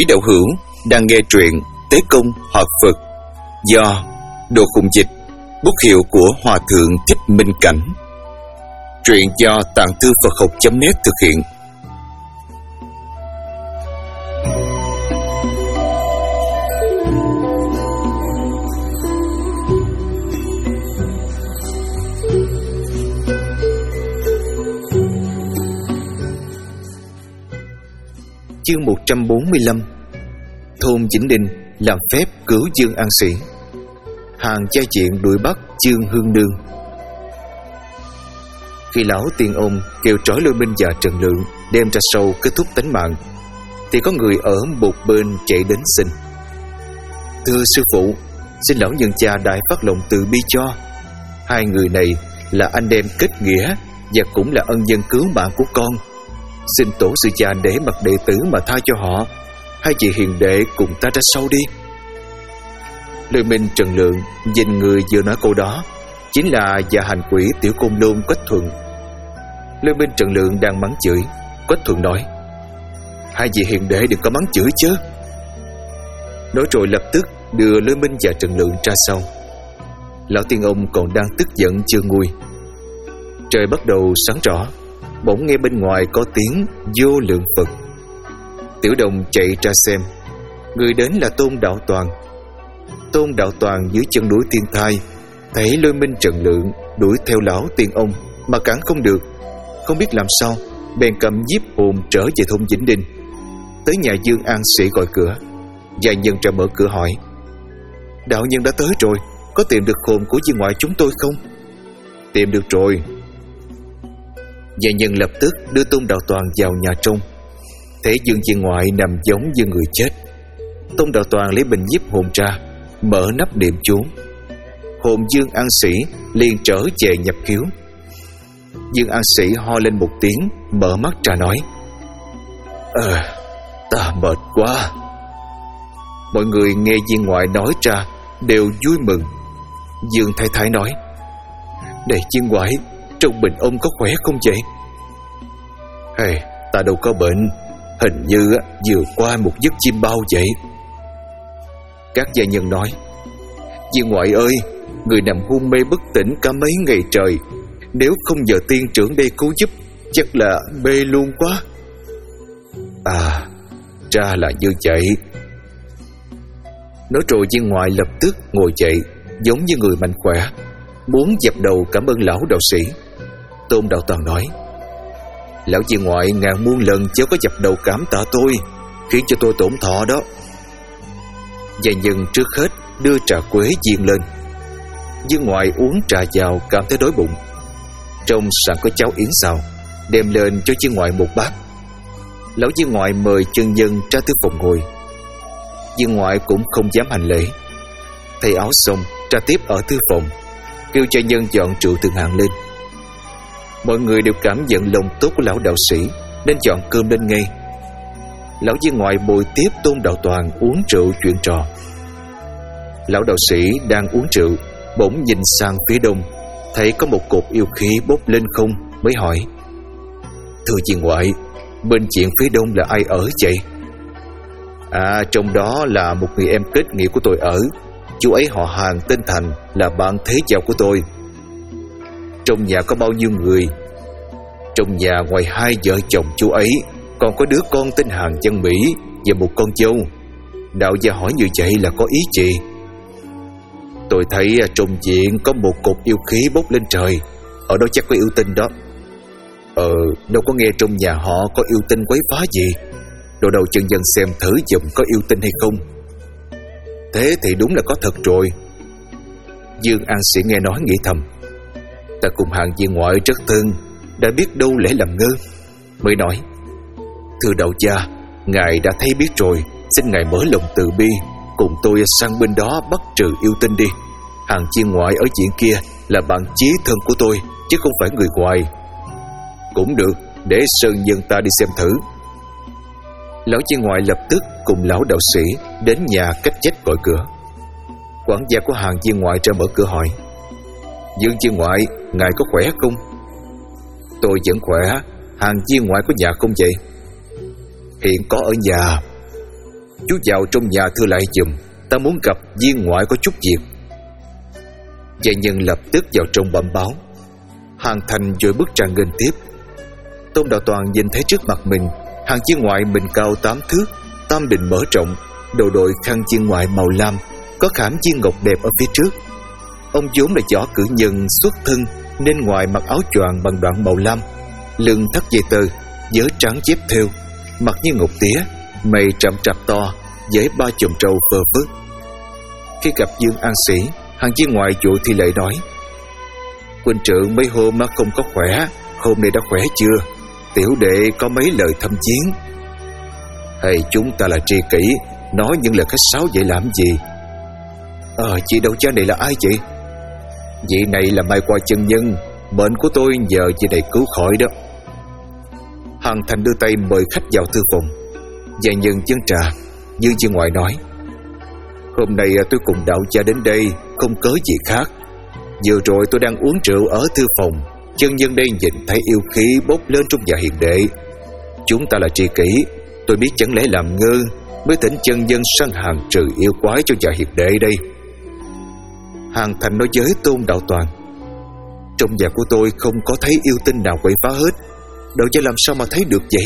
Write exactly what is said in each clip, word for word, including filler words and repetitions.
Quý đạo hữu đang nghe truyện Tế Công Hợp Phật do Đồ Khùng Dịch, bút hiệu của Hòa Thượng Thích Minh Cảnh. Truyện do Tạng Thư Phật Học chấm net thực hiện. Chương một trăm bốn mươi lăm. Thôn Vĩnh Đình làm phép cứu Dương An Sĩ. Hàng gia diện đuổi bắt Dương Hương Nương. Khi lão tiên ông kêu trói Lôi Minh và Trần Lượng đem ra sâu kết thúc tánh mạng, thì có người ở một bên chạy đến xin: "Thưa sư phụ, xin lão nhân cha đại phát lòng từ bi cho. Hai người này là anh em kết nghĩa và cũng là ân nhân cứu mạng của con. Xin tổ sư cha để mặt đệ tử mà tha cho họ. Hai chị hiền đệ cùng ta ra sau đi." Lôi Minh Trần Lượng nhìn người vừa nói câu đó chính là gia hành quỷ Tiểu Côn Lôn Quách Thuận. Lôi Minh Trần Lượng đang mắng chửi, Quách Thuận nói: "Hai vị hiền đệ đừng có mắng chửi chứ." Nói rồi lập tức đưa Lôi Minh và Trần Lượng ra sau. Lão tiên ông còn đang tức giận chưa nguôi. Trời bắt đầu sáng rõ, bỗng nghe bên ngoài có tiếng vô lượng Phật. Tiểu Đồng chạy ra xem, người đến là Tôn Đạo Toàn. Tôn Đạo Toàn dưới chân núi Thiên Thai thấy Lôi Minh Trần Lượng đuổi theo lão tiên ông mà cản không được, không biết làm sao, bèn cầm nhiếp hồn trở về thôn Vĩnh Đình. Tới nhà Dương An Sĩ gọi cửa. Gia nhân ra mở cửa hỏi: "Đạo nhân đã tới rồi, có tìm được hồn của viên ngoại chúng tôi không?" "Tìm được rồi." Gia nhân lập tức đưa Tôn Đạo Toàn vào nhà trong. Thấy Dương viên ngoại nằm giống như người chết. Tôn Đạo Toàn lấy bình nhiếp hồn ra, mở nắp niệm chú. Hồn Dương An Sĩ liền trở về nhập khiếu. Dương An Sĩ ho lên một tiếng, mở mắt ra nói: "Ờ, ta mệt quá." Mọi người nghe viên ngoại nói ra đều vui mừng. Dương Thái Thái nói: "Này viên ngoại, trong bình ông có khỏe không vậy?" "Hey, ta đâu có bệnh, hình như vừa qua một giấc chim bao vậy." Các gia nhân nói: "Viên ngoại ơi, người nằm hôn mê bất tỉnh cả mấy ngày trời, nếu không nhờ tiên trưởng đây cứu giúp, chắc là mê luôn quá." "À, ra là như vậy." Nói rồi viên ngoại lập tức ngồi dậy, giống như người mạnh khỏe, muốn dập đầu cảm ơn lão đạo sĩ. Tôn Đạo Toàn nói: "Lão viên ngoại ngàn muôn lần chớ có dập đầu cảm tạ tôi, khiến cho tôi tổn thọ đó." Gia nhân trước hết đưa trà quế viên lên. Dương ngoại uống trà vào cảm thấy đói bụng. Trong sẵn có cháo yến xào, đem lên cho viên ngoại một bát. Lão viên ngoại mời chân nhân ra thư phòng ngồi. Viên ngoại cũng không dám hành lễ. Thay áo xong ra tiếp ở thư phòng, kêu cho nhân dọn rượu thượng hạng lên. Mọi người đều cảm nhận lòng tốt của lão đạo sĩ nên dọn cơm lên ngay. Lão viên ngoại bồi tiếp Tôn Đạo Toàn uống rượu chuyện trò. Lão đạo sĩ đang uống rượu, bỗng nhìn sang phía đông, thấy có một cột yêu khí bốc lên không, mới hỏi: "Thưa viên ngoại, bên diện phía đông là ai ở vậy?" "À, trong đó là một người em kết nghĩa của tôi ở. Chú ấy họ Hàng tên Thành, là bạn thế giao của tôi." "Trong nhà có bao nhiêu người?" "Trong nhà ngoài hai vợ chồng chú ấy, còn có đứa con tên Hàng Dân Mỹ và một con dâu." Đạo gia hỏi như vậy là có ý gì? "Tôi thấy trong viện có một cột yêu khí bốc lên trời, ở đó chắc có yêu tinh đó." "Ờ, đâu có nghe trong nhà họ có yêu tinh quấy phá gì. Đồ đầu chân dân xem thử dùm có yêu tinh hay không." "Thế thì đúng là có thật rồi." Dương An Sĩ nghe nói nghĩ thầm: "Ta cùng Hàng viên ngoại rất thân, đã biết đâu lẽ làm ngơ." Mới nói: "Thưa đạo gia, ngài đã thấy biết rồi, xin ngài mở lòng từ bi, cùng tôi sang bên đó bắt trừ yêu tinh đi. Hàng viên ngoại ở diện kia là bạn chí thân của tôi, chứ không phải người ngoài." "Cũng được, để sơn nhân ta đi xem thử." Lão viên ngoại lập tức cùng lão đạo sĩ đến nhà cách vách gọi cửa. Quản gia của Hàng viên ngoại ra mở cửa hỏi: "Dương viên ngoại, ngài có khỏe không?" "Tôi vẫn khỏe. Hàng viên ngoại có nhà không vậy?" "Hiện có ở nhà." Chú vào trong nhà thưa lại giùm, ta muốn gặp viên ngoại có chút việc. Gia nhân lập tức vào trong bẩm báo. Hàng Thành vội bước ra nghênh tiếp. Tôn Đạo Toàn nhìn thấy trước mặt mình hàng viên ngoại mình cao tám thước, tam đình mở rộng, đầu đội khăn viên ngoại màu lam, có khảm viên ngọc đẹp ở phía trước. Ông vốn là võ cử nhân xuất thân nên ngoài mặc áo choàng bằng đoạn màu lam, lưng thắt dây tơ, vớ trắng chép thêu, mặt như ngọc tía, mày trầm trạp to, với ba chùm trâu phơ phất. Khi gặp Dương An Sĩ, hàng viên ngoại vội thi lễ nói: Huynh trưởng mấy hôm mà không có khỏe, hôm nay đã khỏe chưa? Tiểu đệ có mấy lời thăm chiến. Hay chúng ta là tri kỷ, nói những lời khách sáo vậy làm gì? Ờ, chị đầu cha này là ai chị? Vị này là Mai Qua chân nhân, bệnh của tôi nhờ chị này cứu khỏi đó. Hàng Thành đưa tay mời khách vào thư phòng. Gia nhân chén trà. Dương viên ngoại nói: Hôm nay tôi cùng đạo cha đến đây không cớ gì khác. Vừa rồi tôi đang uống rượu ở thư phòng, chân nhân đây nhìn thấy yêu khí bốc lên trong nhà hiền đệ. Chúng ta là tri kỷ, tôi biết chẳng lẽ làm ngơ mới thỉnh chân nhân sang hàng trừ yêu quái cho nhà hiền đệ đây. Hàng Thành nói với Tôn Đạo Toàn: Trong nhà của tôi không có thấy yêu tinh nào quậy phá hết, đạo gia làm sao mà thấy được vậy?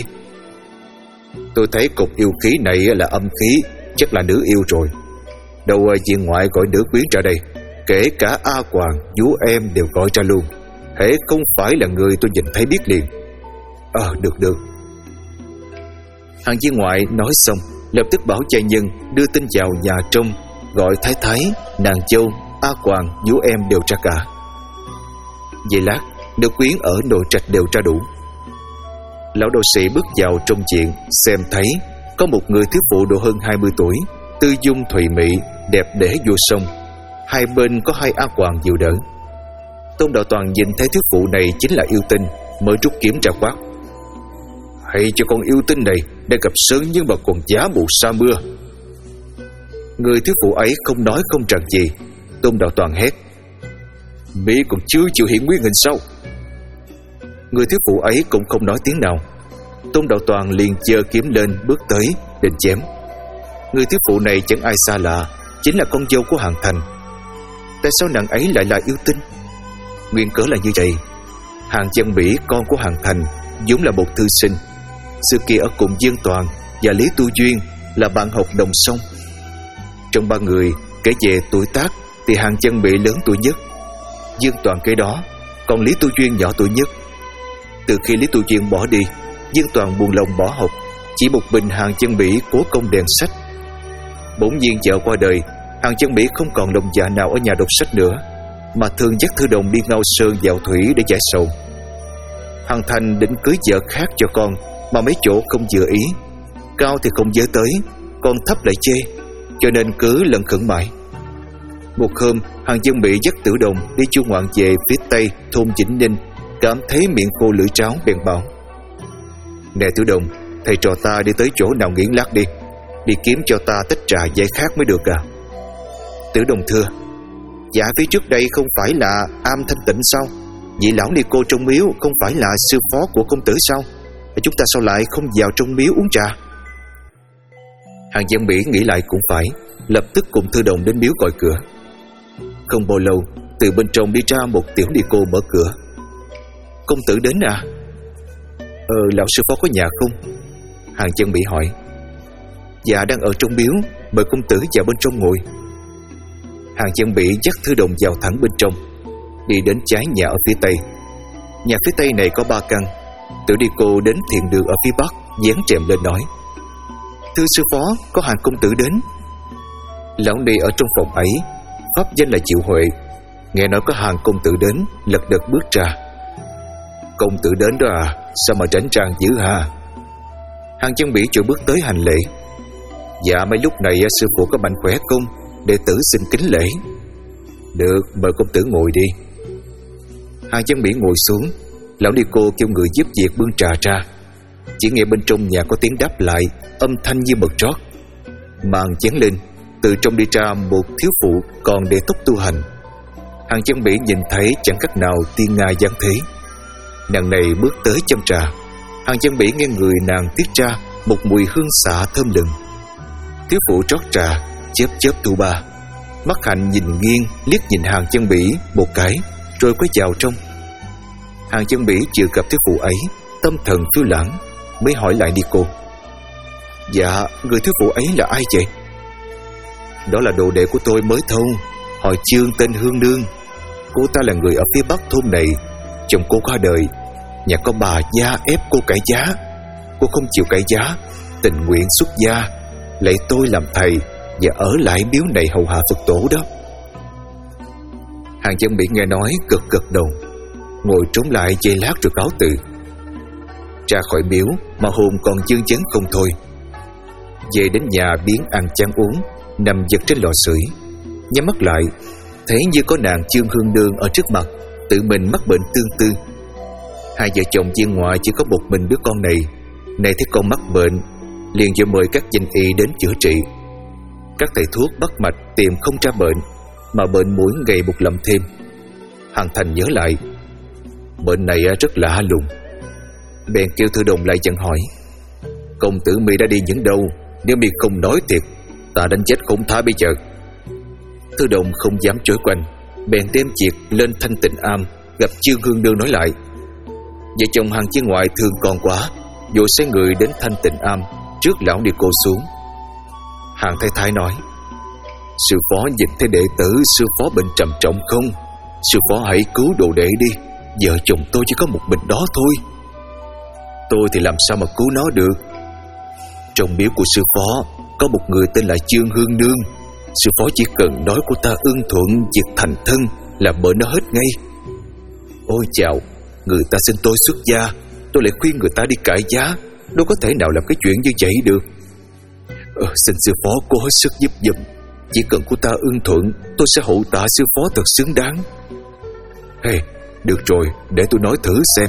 Tôi thấy cục yêu khí này là âm khí, chắc là nữ yêu rồi. Đâu viên ngoại gọi nữ quyến ra đây, kể cả A Hoàng, vú em đều gọi ra luôn. Hễ không phải là người tôi nhìn thấy biết liền. Ờ, à, được được. Hàng viên ngoại nói xong, lập tức bảo gia nhân đưa tin vào nhà trong, gọi thái thái, nàng dâu, A Hoàng, vú em đều ra cả. Vậy lát, nữ quyến ở nội trạch đều ra đủ. Lão đạo sĩ bước vào trong viện, xem thấy có một người thiếu phụ độ hơn hai mươi tuổi, tư dung thùy mị, đẹp đẽ vô song. Hai bên có hai A Hoàng dìu đỡ. Tôn Đạo Toàn nhìn thấy thiếu phụ này chính là yêu tinh, mới rút kiếm ra quát: Hay cho con yêu tinh này đã gặp sớm nhưng mà còn giá mù sa mưa. Người thiếu phụ ấy không nói không rằng gì. Tôn Đạo Toàn hét: Mỹ còn chưa chịu hiện nguyên hình sao? Người thiếu phụ ấy cũng không nói tiếng nào. Tôn Đạo Toàn liền giơ kiếm lên, bước tới định chém. Người thiếu phụ này chẳng ai xa lạ, chính là con dâu của Hàng Thành. Tại sao nàng ấy lại là yêu tinh? Nguyên cớ là như vậy. Hàng Văn Bỉ, con của Hàng Thành, vốn là một thư sinh. Xưa kia ở cùng Dương Toàn và Lý Tu Duyên là bạn học đồng song. Trong ba người kể về tuổi tác thì Hàng Văn Bỉ lớn tuổi nhất, Dương Toàn kế đó, còn Lý Tu Duyên nhỏ tuổi nhất. Từ khi Lý Tu Duyên bỏ đi, Dương Toàn buồn lòng bỏ học, chỉ một mình Hàng Văn Bỉ cố công đèn sách. Bỗng nhiên vợ qua đời, Hàng Văn Bỉ không còn lòng dạ nào ở nhà đọc sách nữa, mà thường dắt Thư Đồng đi Ngao Sơn dạo thủy để giải sầu. Hàng Thành định cưới vợ khác cho con, mà mấy chỗ không vừa ý. Cao thì không giới tới, còn thấp lại chê, cho nên cứ lẩn khẩn mãi. Một hôm, Hàng Văn Bỉ dắt Tử Đồng đi chu ngoạn về phía tây thôn Vĩnh Ninh, cảm thấy miệng khô lưỡi tráo bèn bảo: Nè Tử Đồng, thầy trò ta đi tới chỗ nào nghỉ lát đi, đi kiếm cho ta tách trà dễ khác mới được à. Tử Đồng thưa: Dạ phía trước đây không phải là am thanh tịnh sao? Vị lão ni cô trong miếu không phải là sư phó của công tử sao? Chúng ta sao lại không vào trong miếu uống trà? Hàng Văn Bỉ nghĩ lại cũng phải, lập tức cùng Thư Đồng đến miếu gọi cửa. Không bao lâu, từ bên trong đi ra một tiểu ni cô mở cửa. Công tử đến à? Ờ, lão sư phó có nhà không? Hàng Văn Bỉ hỏi. Dạ đang ở trong miếu, mời công tử vào bên trong ngồi. Hàng Văn Bỉ dắt Thư Đồng vào thẳng bên trong, đi đến trái nhà ở phía tây. Nhà phía tây này có ba căn. Tiểu đi cô đến thiền đường ở phía bắc, dán rèm lên nói: Thưa sư phó, có Hàng công tử đến. Lão ni ở trong phòng ấy, pháp danh là Triệu Huệ, nghe nói có Hàng công tử đến, lật đật bước ra. Công tử đến đó à? Sao mà rảnh rang dữ ha? Hàng Văn Bỉ chưa bước tới hành lễ. Dạ mấy lúc này sư phụ có mạnh khỏe không? Đệ tử xin kính lễ. Được, mời công tử ngồi đi. Hàng Văn Bỉ ngồi xuống. Lão ni cô kêu người giúp việc bưng trà ra. Chỉ nghe bên trong nhà có tiếng đáp lại, âm thanh như mật rót. Màn chén lên, từ trong đi ra một thiếu phụ còn để tóc tu hành. Hàng Văn Bỉ nhìn thấy chẳng cách nào tiên nga dáng thế. Nàng này bước tới châm trà. Hàng Văn Bỉ nghe người nàng tiết ra một mùi hương xạ thơm lừng. Thiếu phụ rót trà, chớp chớp tu ba. Mắt hạnh nhìn nghiêng, liếc nhìn Hàng Chân Bỉ một cái, rồi quay vào trong. Hàng Chân Bỉ chưa gặp thiếu phụ ấy, tâm thần phiêu lãng, mới hỏi lại đi cô: Dạ, người thiếu phụ ấy là ai vậy? Đó là đồ đệ của tôi mới thông, họ Chương tên Hương Nương. Cô ta là người ở phía bắc thôn này. Chồng cô qua đời, nhà có bà gia ép cô cải giá. Cô không chịu cải giá, tình nguyện xuất gia, lấy tôi làm thầy và ở lại miếu này hầu hạ Phật tổ đó. Hàng Chân Bỉ nghe nói gật gật đầu, ngồi trốn lại giây lát rồi cáo từ. Ra khỏi miếu mà hồn còn vương vấn không thôi. Về đến nhà biến ăn chán uống, nằm giật trên lò sưởi, nhắm mắt lại, thấy như có nàng Chương Hương Nương ở trước mặt, tự mình mắc bệnh tương tư. Hai vợ chồng viên ngoại chỉ có một mình đứa con này, này thấy con mắc bệnh, liền vừa mời các danh y đến chữa trị. Các thầy thuốc bắt mạch tìm không ra bệnh, mà bệnh mỗi ngày một lầm thêm. Hàng Thành nhớ lại, bệnh này rất lạ lùng, bèn kêu Thư Đồng lại dặn hỏi: Công tử mi đã đi những đâu? Nếu mi không nói thiệt, ta đánh chết không tha bây giờ. Thư Đồng không dám chối quanh, bèn đem việc lên Thanh Tịnh Am gặp Chương Hương Nương nói lại. Vợ chồng Hàng Viên ngoại thương con quá, vội sai người đến Thanh Tịnh Am trước lão đi cô xuống. Hàng Thái Thái nói: Sư phó nhìn thấy đệ tử sư phó bệnh trầm trọng không? Sư phó hãy cứu đồ đệ đi, vợ chồng tôi chỉ có một mình đó thôi. Tôi thì làm sao mà cứu nó được? Trong miếu của sư phó có một người tên là Chương Hương Nương. Sư phó chỉ cần nói cô ta ưng thuận việc thành thân là bệnh nó hết ngay. Ôi chào, người ta xin tôi xuất gia, tôi lại khuyên người ta đi cải giá, đâu có thể nào làm cái chuyện như vậy được. ờ, Xin sư phó cố hết sức giúp giùm. Chỉ cần cô ta ưng thuận, tôi sẽ hậu tạ sư phó thật xứng đáng. Hey, được rồi, để tôi nói thử xem.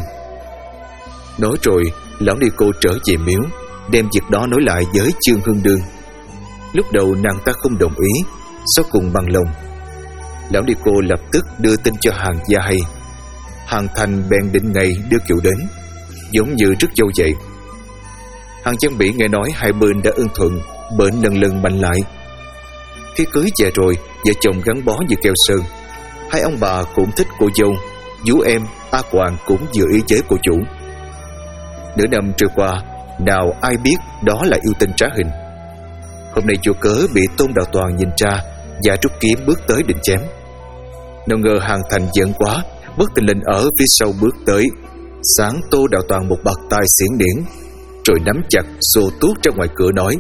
Nói rồi, lão ni cô trở về miếu, đem việc đó nói lại với Chương Hương Nương. Lúc đầu nàng ta không đồng ý, sau cùng bằng lòng. Lão ni cô lập tức đưa tin cho Hàng gia hay. Hàng Thành bèn định ngày đưa kiệu đến, giống như rất dâu vậy. Hàng Chân Bỉ nghe nói hai bên đã ưng thuận, bệnh lần lần mạnh lại. Khi cưới về rồi, vợ chồng gắn bó như keo sơn. Hai ông bà cũng thích cô dâu, vú em A Quàng cũng vừa ý chế cô chủ. Nửa năm trôi qua, nào ai biết đó là yêu tinh trá hình. Hôm nay vô cớ bị Tôn Đạo Toàn nhìn ra và rút kiếm bước tới định chém. Nào ngờ Hàng Thành giận quá, bất tình lình ở phía sau bước tới, sáng Tô Đạo Toàn một bạt tai xiển điển, rồi nắm chặt xô tuốt ra ngoài cửa nói: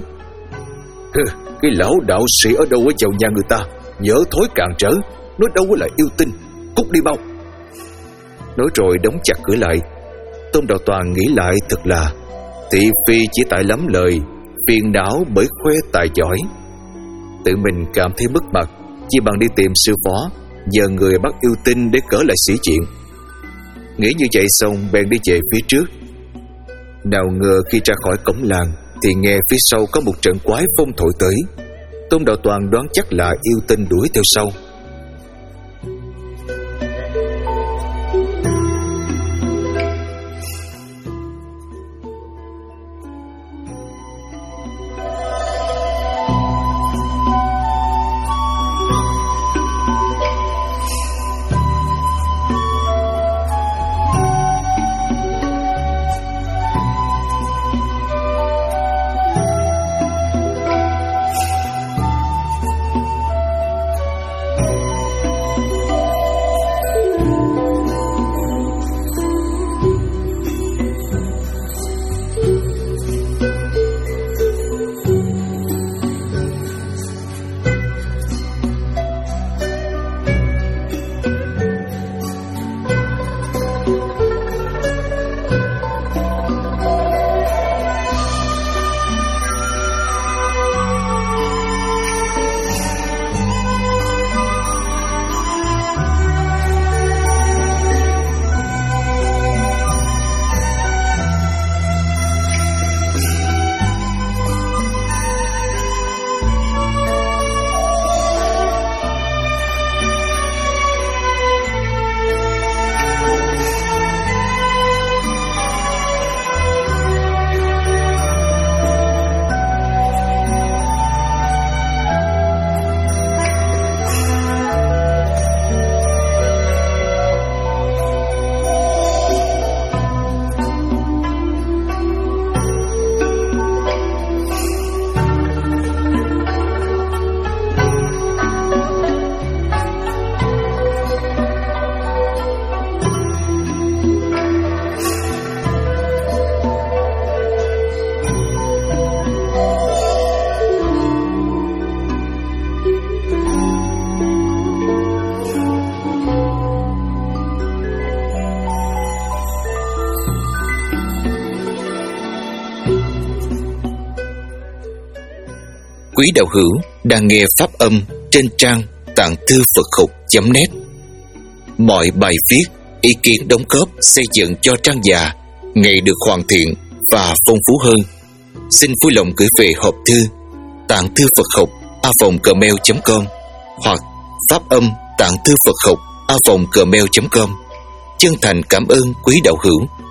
Cái lão đạo sĩ ở đâu ở vào nhà người ta, nhớ thối càn trở, nói đâu là yêu tinh, cút đi mau. Nói rồi đóng chặt cửa lại. Tôn Đạo Toàn nghĩ lại thật là thị phi chỉ tại lắm lời, phiền não bởi khoe tài giỏi. Tự mình cảm thấy mất mặt, chỉ bằng đi tìm sư phó, nhờ người bắt yêu tinh để cỡ lại sĩ chuyện. Nghĩ như vậy xong bèn đi về phía trước. Nào ngờ khi ra khỏi cổng làng thì nghe phía sau có một trận quái phong thổi tới. Tôn Đạo Toàn đoán chắc là yêu tinh đuổi theo sau. quý đạo hữu đang nghe pháp âm trên trang tạng thư Phật học chấm net. Mọi bài viết, ý kiến đóng góp xây dựng cho trang già ngày được hoàn thiện và phong phú hơn. Xin vui lòng gửi về hộp thư tạng thư Phật học a vòng gmail chấm com hoặc pháp âm tạng thư Phật học a vòng gmail chấm com. Chân thành cảm ơn quý đạo hữu.